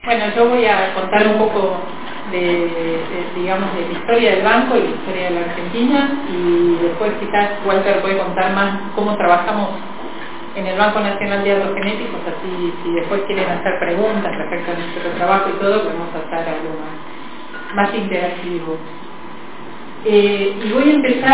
Bueno, yo voy a contar un poco digamos, de la historia del banco y la historia de la Argentina, y después quizás Walter puede contar más cómo trabajamos en el Banco Nacional de Datos Genéticos, así si después quieren hacer preguntas respecto a nuestro trabajo y todo, podemos hacer algo más interactivo. Y voy a empezar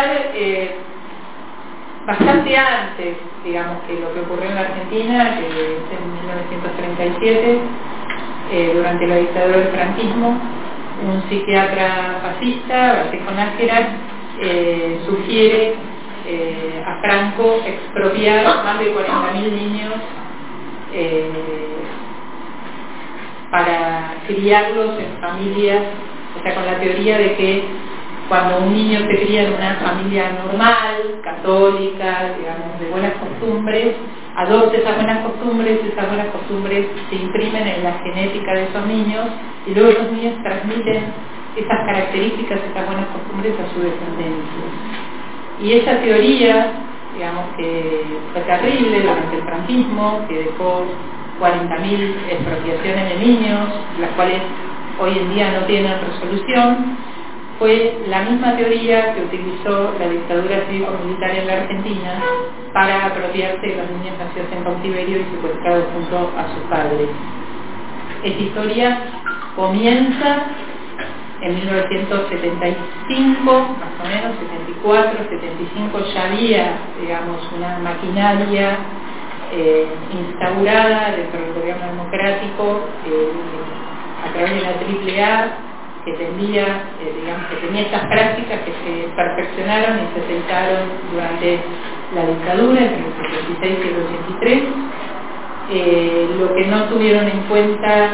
bastante antes, digamos, que lo que ocurrió en la Argentina, que es en 1937, durante la dictadura del franquismo. Un psiquiatra fascista, Vallejo Nájera, sugiere a Franco expropiar más de 40.000 niños para criarlos en familias, o sea, con la teoría de que cuando un niño se cría en una familia normal, católica, digamos, de buenas costumbres, adopta esas buenas costumbres se imprimen en la genética de esos niños, y luego esos niños transmiten esas características, esas buenas costumbres a su descendencia. Y esa teoría, digamos, que fue terrible durante el franquismo, que dejó 40.000 expropiaciones de niños, las cuales hoy en día no tienen resolución, fue la misma teoría que utilizó la dictadura cívico-militar en la Argentina para apropiarse de los niños nacidos en cautiverio y secuestrados junto a sus padres. Esta historia comienza en 1975, más o menos, 74, 75, ya había, digamos, una maquinaria instaurada dentro del gobierno democrático a través de la AAA, que tendía, digamos, que tenía estas prácticas que se perfeccionaron y se sentaron durante la dictadura entre el 76 y el 83. Lo que no tuvieron en cuenta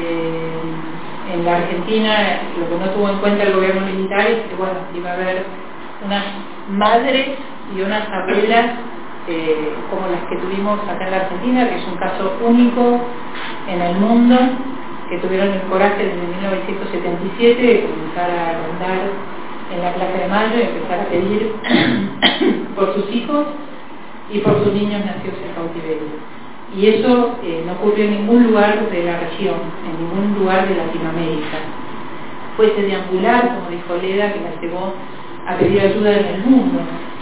en la Argentina, lo que no tuvo en cuenta el gobierno militar es que, bueno, iba a haber unas madres y unas abuelas como las que tuvimos acá en la Argentina, que es un caso único en el mundo, que tuvieron el coraje desde 1977 de comenzar a rondar en la Plaza de Mayo y empezar a pedir por sus hijos y por sus niños nacidos en cautiverio. Y eso no ocurrió en ningún lugar de la región, en ningún lugar de Latinoamérica. Fue ese deambular, como dijo Leda, que la llevó a pedir ayuda en el mundo.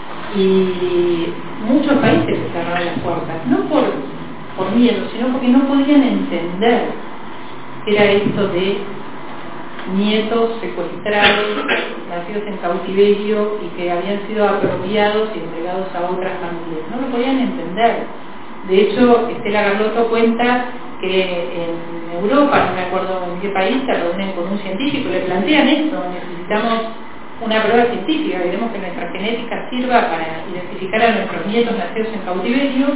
Y muchos países se cerraron las puertas, no por miedo, sino porque no podían entender era esto de nietos secuestrados, nacidos en cautiverio y que habían sido apropiados y entregados a otras familias. No lo podían entender. De hecho, Estela Garlotto cuenta que en Europa, no me acuerdo en qué país, se reúnen con un científico, le plantean esto: necesitamos una prueba científica, queremos que nuestra genética sirva para identificar a nuestros nietos nacidos en cautiverio.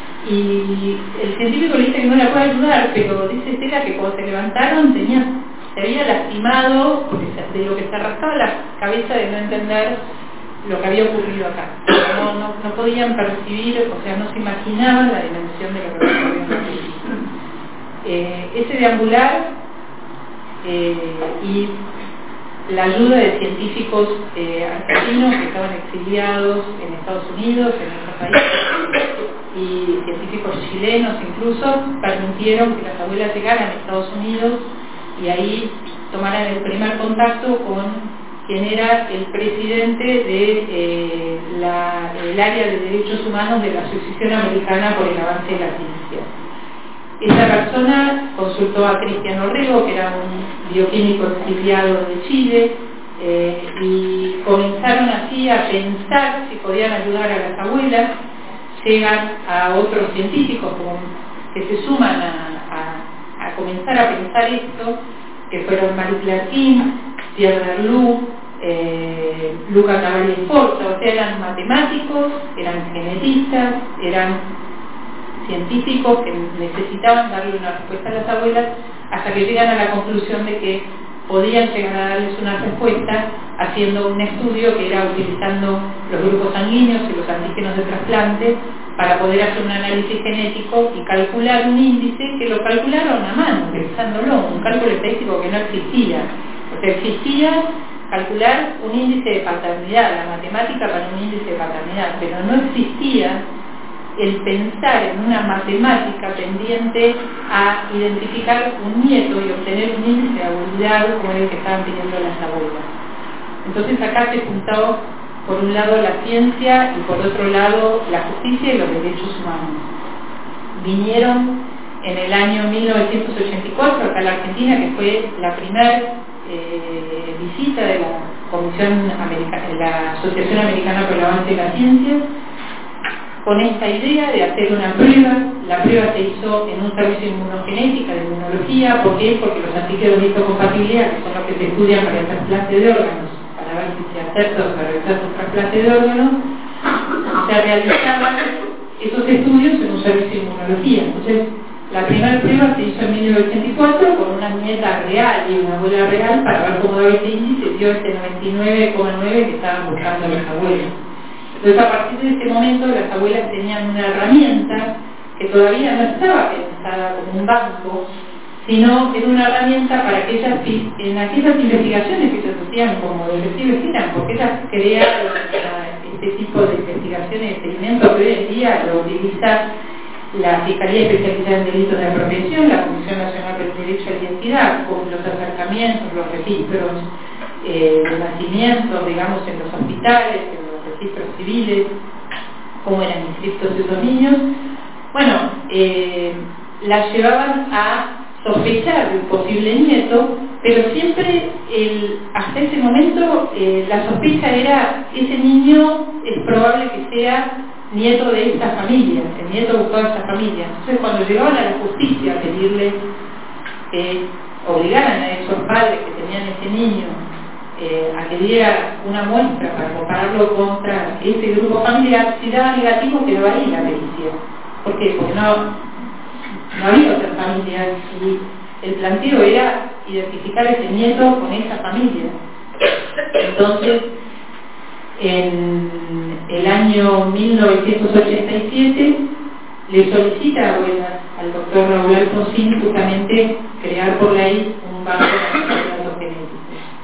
Y el científico le dice que no la puede ayudar, pero dice Estela que cuando se levantaron se había lastimado porque de lo que se arrastraba la cabeza de no entender lo que había ocurrido acá. No podían percibir, o sea, no se imaginaban la dimensión de lo que había ocurrido. Ese deambular y la ayuda de científicos argentinos que estaban exiliados en Estados Unidos, en otros países, y científicos chilenos incluso, permitieron que las abuelas llegaran a Estados Unidos y ahí tomaran el primer contacto con quien era el presidente del área de derechos humanos de la Asociación Americana por el Avance de la Ciencia. Esa persona consultó a Cristian Orrego, que era un bioquímico exiliado de Chile, y comenzaron así a pensar si podían ayudar a las abuelas. Llegan a otros científicos que se suman a comenzar a pensar esto, que fueron Marie Claire King, Pierre Berlou, Luca Cavalli Forza, o sea, eran matemáticos, eran genetistas, eran científicos que necesitaban darle una respuesta a las abuelas, hasta que llegan a la conclusión de que podían llegar a darles una respuesta haciendo un estudio que era utilizando los grupos sanguíneos y los antígenos de trasplante para poder hacer un análisis genético y calcular un índice que lo calcularon a mano, pensándolo, un cálculo estadístico que no existía. O sea, existía calcular un índice de paternidad, la matemática para un índice de paternidad, pero no existía el pensar en una matemática tendiente a identificar un nieto y obtener un índice de habilidad como el que estaban pidiendo las abuelas. Entonces acá se juntó por un lado la ciencia y por otro lado la justicia y los derechos humanos. Vinieron en el año 1984 acá a la Argentina, que fue la primera visita de la Comisión Americana, de la Asociación Americana por el Avance de la Ciencia, con esta idea de hacer una prueba. La prueba se hizo en un servicio de inmunogenética, de inmunología. ¿Por qué? Porque los antígenos de histocompatibilidad, que son los que se estudian para el trasplante de órganos, para ver si se acepta o se rechaza un trasplante de órganos, se realizaban esos estudios en un servicio de inmunología. Entonces, la primera prueba se hizo en 1984 con una nieta real y una abuela real para ver cómo daba este índice. Dio este 99,9 que estaban buscando los abuelos. Entonces, a partir de ese momento, las abuelas tenían una herramienta que todavía no estaba pensada como un banco, sino era una herramienta para que ellas, en aquellas investigaciones que ellas hacían como detectives, porque ellas crearon este tipo de investigaciones y experimentos que hoy en día lo utiliza la Fiscalía Especializada en Delitos de Apropiación, la Comisión Nacional del Derecho a la Identidad, con los acercamientos, los registros de nacimientos, digamos, en los hospitales, en los registros civiles, cómo eran inscritos esos niños. Bueno, las llevaban a sospechar de un posible nieto, pero siempre, hasta ese momento, la sospecha era: ese niño es probable que sea nieto de esta familia, el nieto buscado de esta familia. Entonces, cuando llegaban a la justicia a pedirle que obligaran a esos padres que tenían ese niño a que diera una muestra para compararlo contra ese grupo familiar, si daba negativo, quedó ahí la pericia. ¿Por qué? Porque no había otras familias y el planteo era identificar ese nieto con esa familia. Entonces, en el año 1987 le solicita a abuelas al doctor Raúl Alfonsín justamente crear por ley un banco nacional de datos genéticos.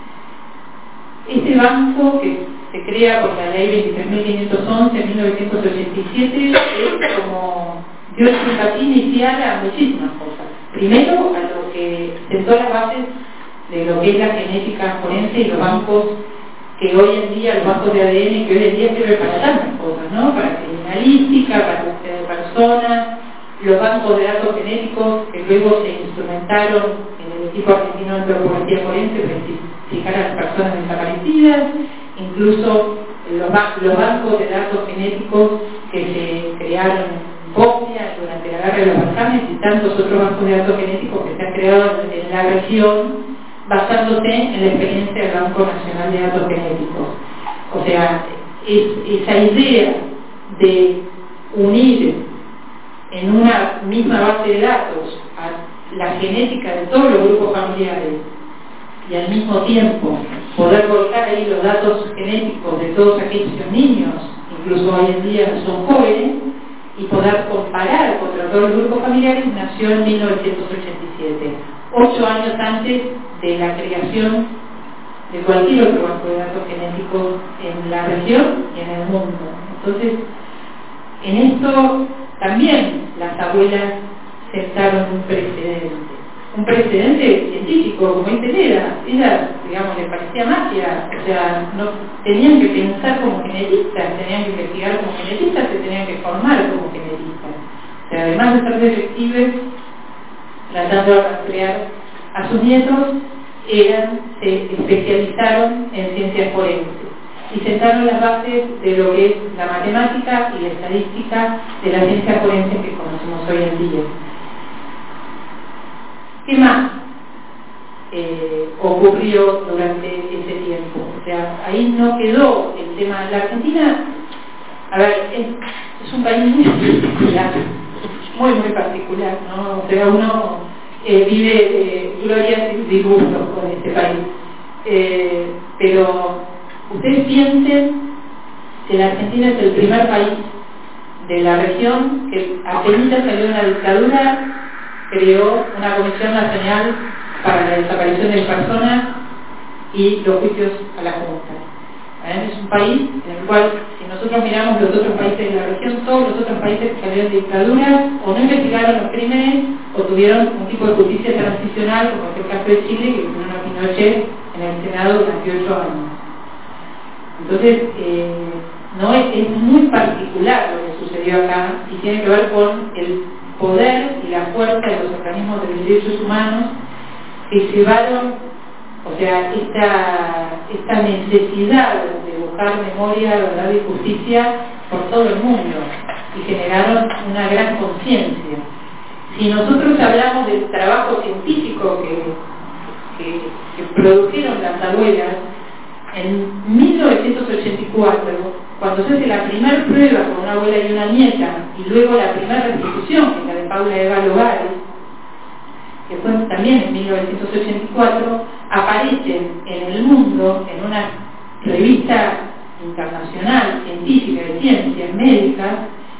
Este banco, que se crea por la ley 23.511 de 1987, es como dio simpatía inicial a muchísimas cosas. Primero, a lo que sentó las bases de lo que es la genética forense y los bancos que hoy en día, los bancos de ADN que hoy en día sirven para tantas cosas, ¿no? Para criminalística, para búsqueda de personas, los bancos de datos genéticos que luego se instrumentaron en el equipo argentino de antropología forense para identificar a las personas desaparecidas, incluso los bancos de datos genéticos que se crearon en Bosnia durante la guerra de los Balcanes y tantos otros bancos de datos genéticos que se han creado en la región basándose en la experiencia del Banco Nacional de Datos Genéticos. O sea, esa idea de unir en una misma base de datos a la genética de todos los grupos familiares y al mismo tiempo poder colocar ahí los datos genéticos de todos aquellos niños, incluso hoy en día son jóvenes, y poder comparar contra todos los grupos familiares, nació en 1987, 8 años antes de la creación de cualquier otro banco de datos genéticos en la región y en el mundo. Entonces, en esto también las abuelas sentaron un precedente científico, como ella, digamos, le parecía magia. O sea, no tenían que pensar como genetistas, tenían que investigar como genetistas, se tenían que formar como genetistas. O sea, además de ser detectives, tratando de rastrear a sus nietos, se especializaron en ciencias forenses y sentaron las bases de lo que es la matemática y la estadística de las ciencias forenses que conocemos hoy en día. ¿Qué más ocurrió durante ese tiempo? O sea, ahí no quedó el tema. La Argentina, a ver, es un país muy particular, muy particular, ¿no? O sea, uno vive glorias y disgustos con este país. Pero ustedes piensen que la Argentina es el primer país de la región que apenas salió de una dictadura, creó una Comisión Nacional para la Desaparición de Personas y los juicios a la Junta. Canadá es un país en el cual, si nosotros miramos los otros países de la región, todos los otros países que salieron de dictaduras o no investigaron los crímenes o tuvieron un tipo de justicia transicional, como es el caso de Chile, que tuvieron a Pinochet en el Senado durante 8 años. Entonces, no es muy particular lo que sucedió acá y tiene que ver con el poder y la fuerza de los organismos de derechos humanos que llevaron, o sea, esta necesidad de buscar memoria, verdad y justicia por todo el mundo y generaron una gran conciencia. Si nosotros hablamos del trabajo científico que produjeron las abuelas, en 1984, cuando se hace la primera prueba con una abuela y una nieta, y luego la primera restitución, que es la de Paula Eva Logares, que fue también en 1984, aparecen en el mundo, en una revista internacional, científica, de ciencias médicas,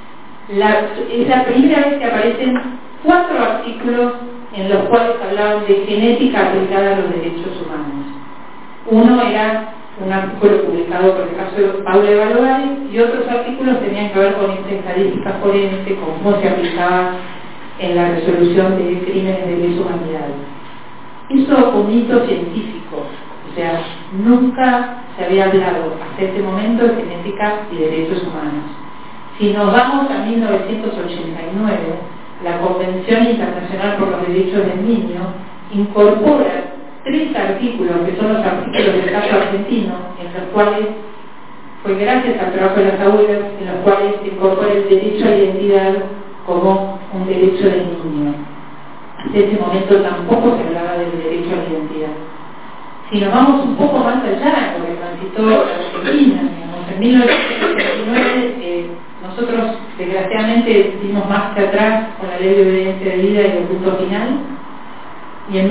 es la primera vez que aparecen 4 artículos en los cuales hablaban de genética aplicada a los derechos humanos. Uno era un artículo publicado por el caso de Paula Eva Logares y otros artículos tenían que ver con esta estadística forense, con cómo se aplicaba en la resolución de crímenes de lesa humanidad. Eso fue un hito científico, o sea, nunca se había hablado hasta ese momento de genética y derechos humanos. Si nos vamos a 1989, la Convención Internacional por los Derechos del Niño incorpora 3 artículos, que son los artículos del caso argentino, en los cuales fue gracias al trabajo de las abuelas, en los cuales se incorpora el derecho a la identidad como un derecho del niño. Hasta ese momento tampoco se hablaba del derecho a la identidad. Si nos vamos un poco más allá, en lo que transitó la Argentina, digamos, en 1989, nosotros desgraciadamente dimos marcha atrás con la Ley de Obediencia de Vida y el punto final, y en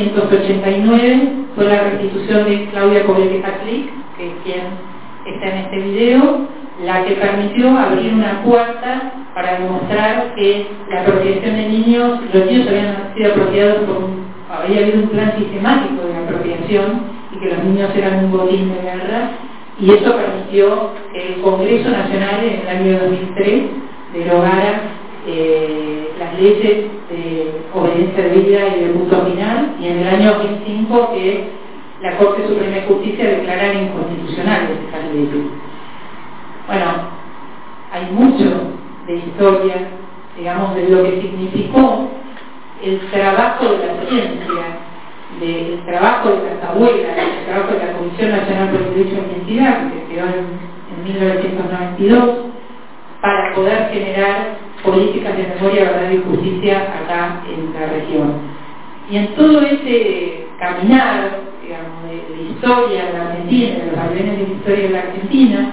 1989 fue la restitución de Claudia Poblete-Catlic, que es quien está en este video, la que permitió abrir una puerta para demostrar que la apropiación de niños, los niños habían sido apropiados había habido un plan sistemático de apropiación y que los niños eran un botín de guerra, y eso permitió que el Congreso Nacional en el año 2003 derogara las leyes de obediencia de vida y de punto final, y en el año 2005 que la Corte Suprema de Justicia declarara inconstitucionales estas leyes. Bueno, hay mucho de historia, digamos, de lo que significó el trabajo de la ciencia, del trabajo de las abuelas, el trabajo de la Comisión Nacional por el Derecho a la Identidad, que se creó en 1992, para poder generar políticas de memoria, verdad y justicia acá en la región. Y en todo ese caminar, digamos, de historia de la Argentina, de los vaivenes de la historia de la Argentina,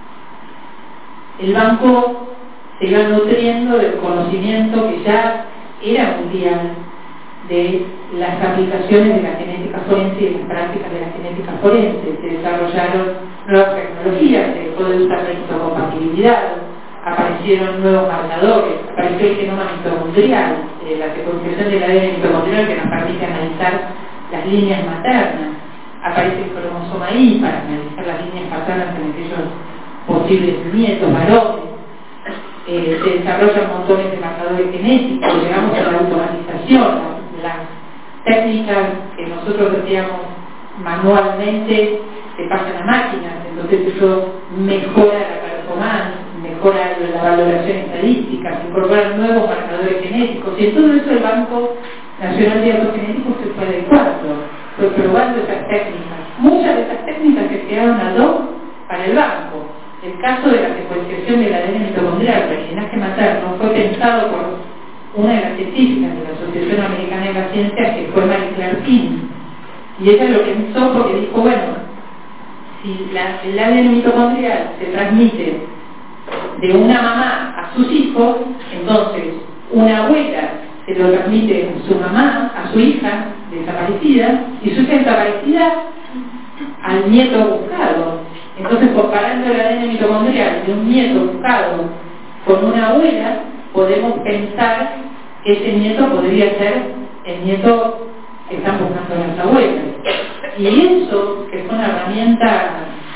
el banco se iba nutriendo del conocimiento que ya era mundial de las aplicaciones de la genética forense y de las prácticas de la genética forense. Se desarrollaron nuevas tecnologías, se dejó de usar la histocompatibilidad, aparecieron nuevos marcadores, apareció el genoma mitocondrial, la secuenciación del ADN mitocondrial que nos permite analizar las líneas maternas, aparece el cromosoma Y para analizar las líneas paternas en aquellos posibles nietos, varones. Se desarrollan montones de marcadores genéticos, llegamos a la automatización, las técnicas que nosotros hacíamos manualmente se pasan a máquinas, entonces eso mejora la performance, mejora la valoración estadística, se incorporan nuevos marcadores genéticos, y en todo eso el Banco Nacional de Datos Genéticos se fue adecuando, fue probando esas técnicas. Muchas de esas técnicas se quedaron ad hoc para el banco. El caso de la secuenciación del ADN mitocondrial para el linaje materno fue pensado por una de las científicas de la Asociación Americana de la Ciencia, que fue Mary Claire King, y ella lo pensó porque dijo, bueno, si el ADN mitocondrial se transmite de una mamá a sus hijos, entonces una abuela se lo transmite a su mamá, a su hija desaparecida, y su hija desaparecida al nieto buscado. Entonces, comparando el ADN mitocondrial de un nieto buscado con una abuela, podemos pensar que ese nieto podría ser el nieto que están buscando las abuelas. Y eso, que es una herramienta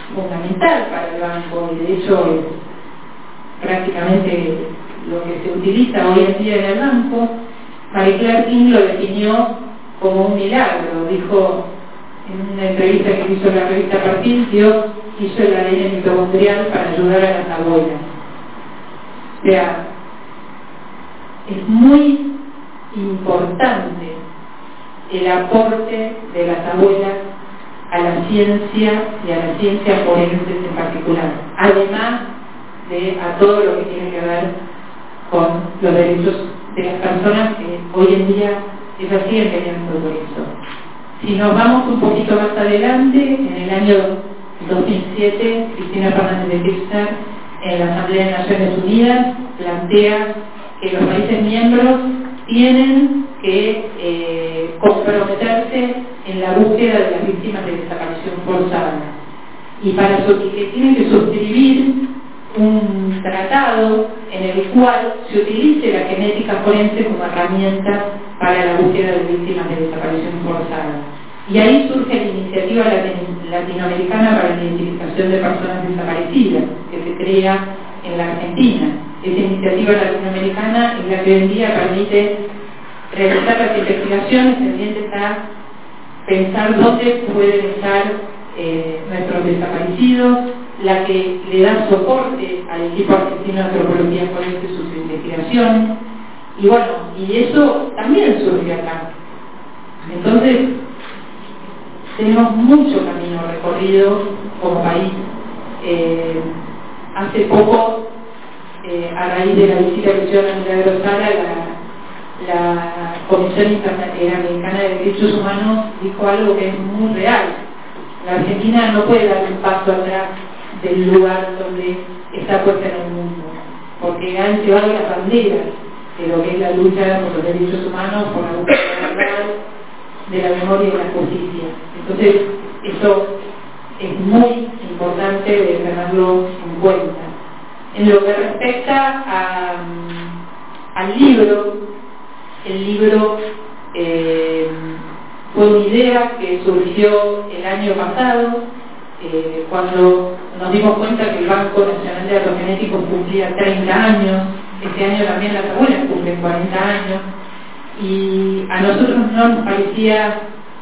fundamental para el banco, y de hecho es prácticamente lo que se utiliza hoy en día en el banco. Marie Claire King lo definió como un milagro. Dijo en una entrevista que hizo en la revista Perfil: Dios hizo el ADN mitocondrial para ayudar a las abuelas. O sea, es muy importante el aporte de las abuelas a la ciencia y a la ciencia forense en particular, además de a todo lo que tiene que ver con los derechos de las personas que hoy en día ellas siguen teniendo por eso. Si nos vamos un poquito más adelante, en el año 2007, Cristina Fernández de Kirchner, en la Asamblea de Naciones Unidas, plantea que los países miembros tienen que comprometerse en la búsqueda de las víctimas de desaparición forzada, y para eso que tienen que suscribir un tratado en el cual se utilice la genética forense como herramienta para la búsqueda de víctimas de desaparición forzada. Y ahí surge la iniciativa latinoamericana para la identificación de personas desaparecidas, que se crea en la Argentina. Esa iniciativa latinoamericana es la que hoy en día permite realizar las investigaciones tendientes a pensar dónde pueden estar nuestros desaparecidos, la que le da soporte al equipo argentino de antropología forense sus investigaciones, y bueno, y eso también surge acá. Entonces tenemos mucho camino recorrido como país. Hace poco, a raíz de la visita que hizo a Milagro Sala, la Comisión Interamericana de Derechos Humanos dijo algo que es muy real. La Argentina no puede dar un paso atrás del lugar donde está puesta en el mundo, porque han llevado las banderas de lo que es la lucha por los derechos humanos, por la búsqueda de la verdad, de la memoria y de la justicia. Entonces, eso es muy importante de tenerlo en cuenta. En lo que respecta al libro, el libro fue una idea que surgió el año pasado, cuando nos dimos cuenta que el Banco Nacional de Datos Genéticos cumplía 30 años, este año también las abuelas cumplen 40 años, y a nosotros no nos parecía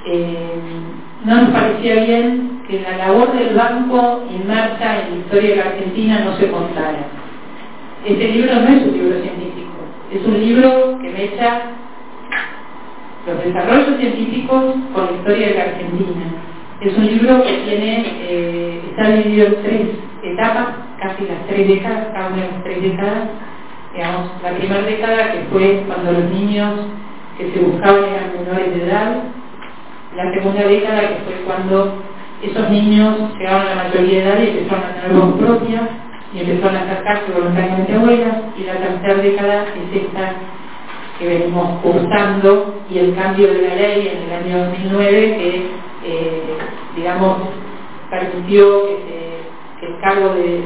bien que la labor del banco inmersa en la historia de la Argentina no se contara. Este libro no es un libro científico, es un libro que mecha los desarrollos científicos con la historia de la Argentina. Es un libro que está dividido en 3 etapas, casi las 3 décadas, cada una de las 3 décadas. Digamos, la primera década, que fue cuando los niños que se buscaban eran menores de edad. La segunda década, que fue cuando esos niños llegaron a la mayoría de edad y empezaron a tener voz propia y empezaron a acercarse voluntariamente a abuelas. Y la tercera década es esta que venimos cursando, y el cambio de la ley en el año 2009 que digamos permitió que el cargo de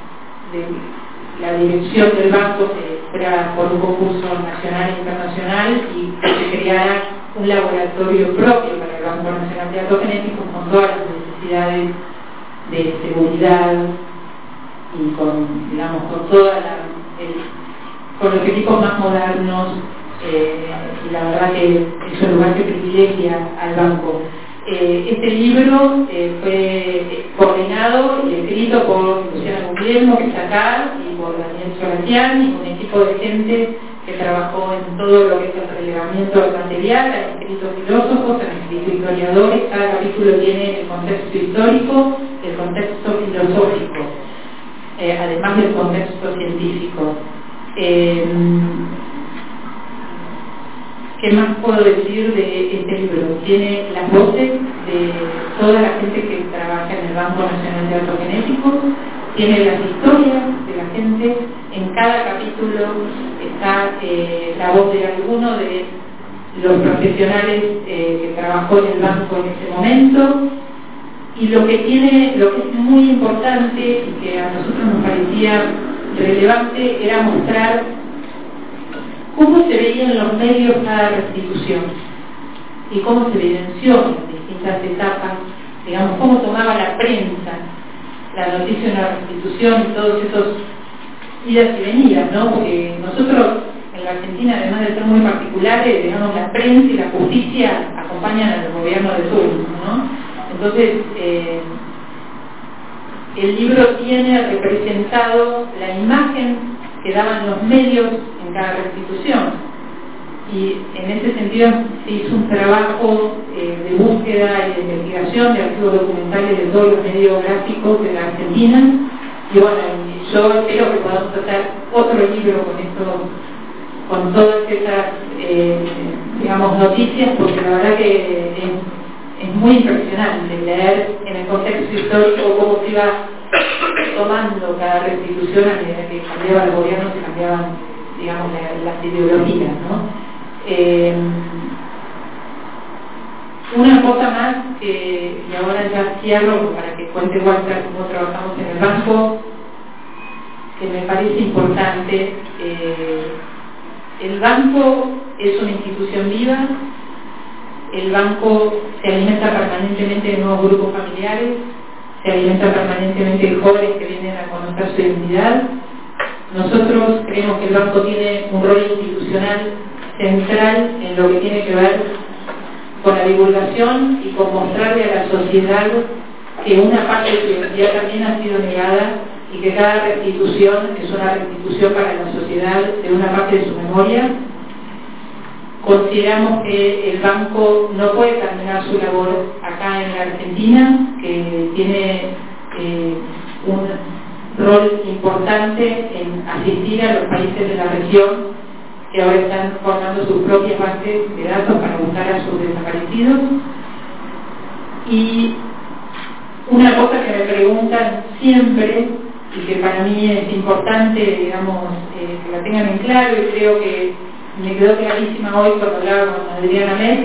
la dirección del banco se fuera por un concurso nacional e internacional, y que se creara un laboratorio propio para el Banco Nacional de Datos Genéticos, con todas las necesidades de seguridad y con, digamos, con los equipos más modernos, y la verdad que es un lugar que privilegia al banco. Este libro fue coordinado y escrito por Luciana Guglielmo, que está acá, y por Daniel Soratian, y un equipo de gente que trabajó en todo lo que es el relevamiento del material. Han escrito filósofos, han escrito historiadores. Cada capítulo tiene el contexto histórico, el contexto filosófico, además del contexto científico. ¿Qué más puedo decir de este libro? Tiene las voces de toda la gente que trabaja en el Banco Nacional de Datos Genéticos, tiene las historias de la gente. En cada capítulo está la voz de alguno de los profesionales que trabajó en el banco en ese momento. Y lo que es muy importante y que a nosotros nos parecía relevante era mostrar cómo se veía en los medios cada restitución y cómo se evidenció en distintas etapas, digamos, cómo tomaba la prensa la noticia de una restitución y todos esos idas y venidas, ¿no? Porque nosotros en la Argentina, además de ser muy particulares, digamos, la prensa y la justicia acompañan al gobierno de turno, ¿no? Entonces, el libro tiene representado la imagen que daban los medios en cada restitución. Y en ese sentido se hizo un trabajo de búsqueda y de investigación de archivos documentales de todos los medios gráficos de la Argentina. Y bueno, yo espero que podamos hacer otro libro con esto, con todas esas digamos, noticias, porque la verdad que es muy impresionante leer en el contexto histórico cómo se iba tomando cada restitución a medida que cambiaban los gobiernos y cambiaban, digamos, las ideologías, ¿no? Una cosa más y ahora ya cierro para que cuente Walter cómo trabajamos en el banco, que me parece importante. El banco es una institución viva. El banco se alimenta permanentemente de nuevos grupos familiares, se alimenta permanentemente de jóvenes que vienen a conocer su identidad. Nosotros creemos que el banco tiene un rol institucional central en lo que tiene que ver con la divulgación y con mostrarle a la sociedad que una parte de su identidad también ha sido negada y que cada restitución es una restitución para la sociedad de una parte de su memoria. Consideramos que el banco no puede terminar su labor acá en la Argentina, que tiene un rol importante en asistir a los países de la región que ahora están formando sus propias bases de datos para buscar a sus desaparecidos. Y una cosa que me preguntan siempre y que para mí es importante, digamos, que la tengan en claro, y creo que me quedó clarísima hoy cuando hablaba con Adriana Metz.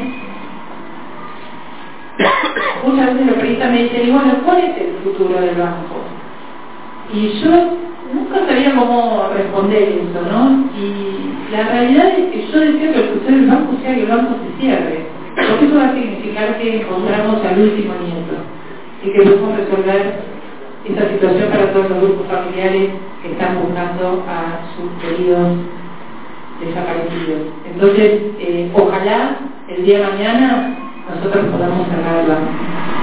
Muchas veces los periodistas me dicen, y bueno, ¿cuál es el futuro del banco? Y yo nunca sabía cómo responder eso, ¿no? Y la realidad es que yo deseo que el futuro del banco sea que el banco se cierre, porque eso va a significar que encontramos al último nieto y que podemos resolver esa situación para todos los grupos familiares que están buscando a sus queridos desaparecidos. Entonces, ojalá el día de mañana nosotros podamos cerrar el banco.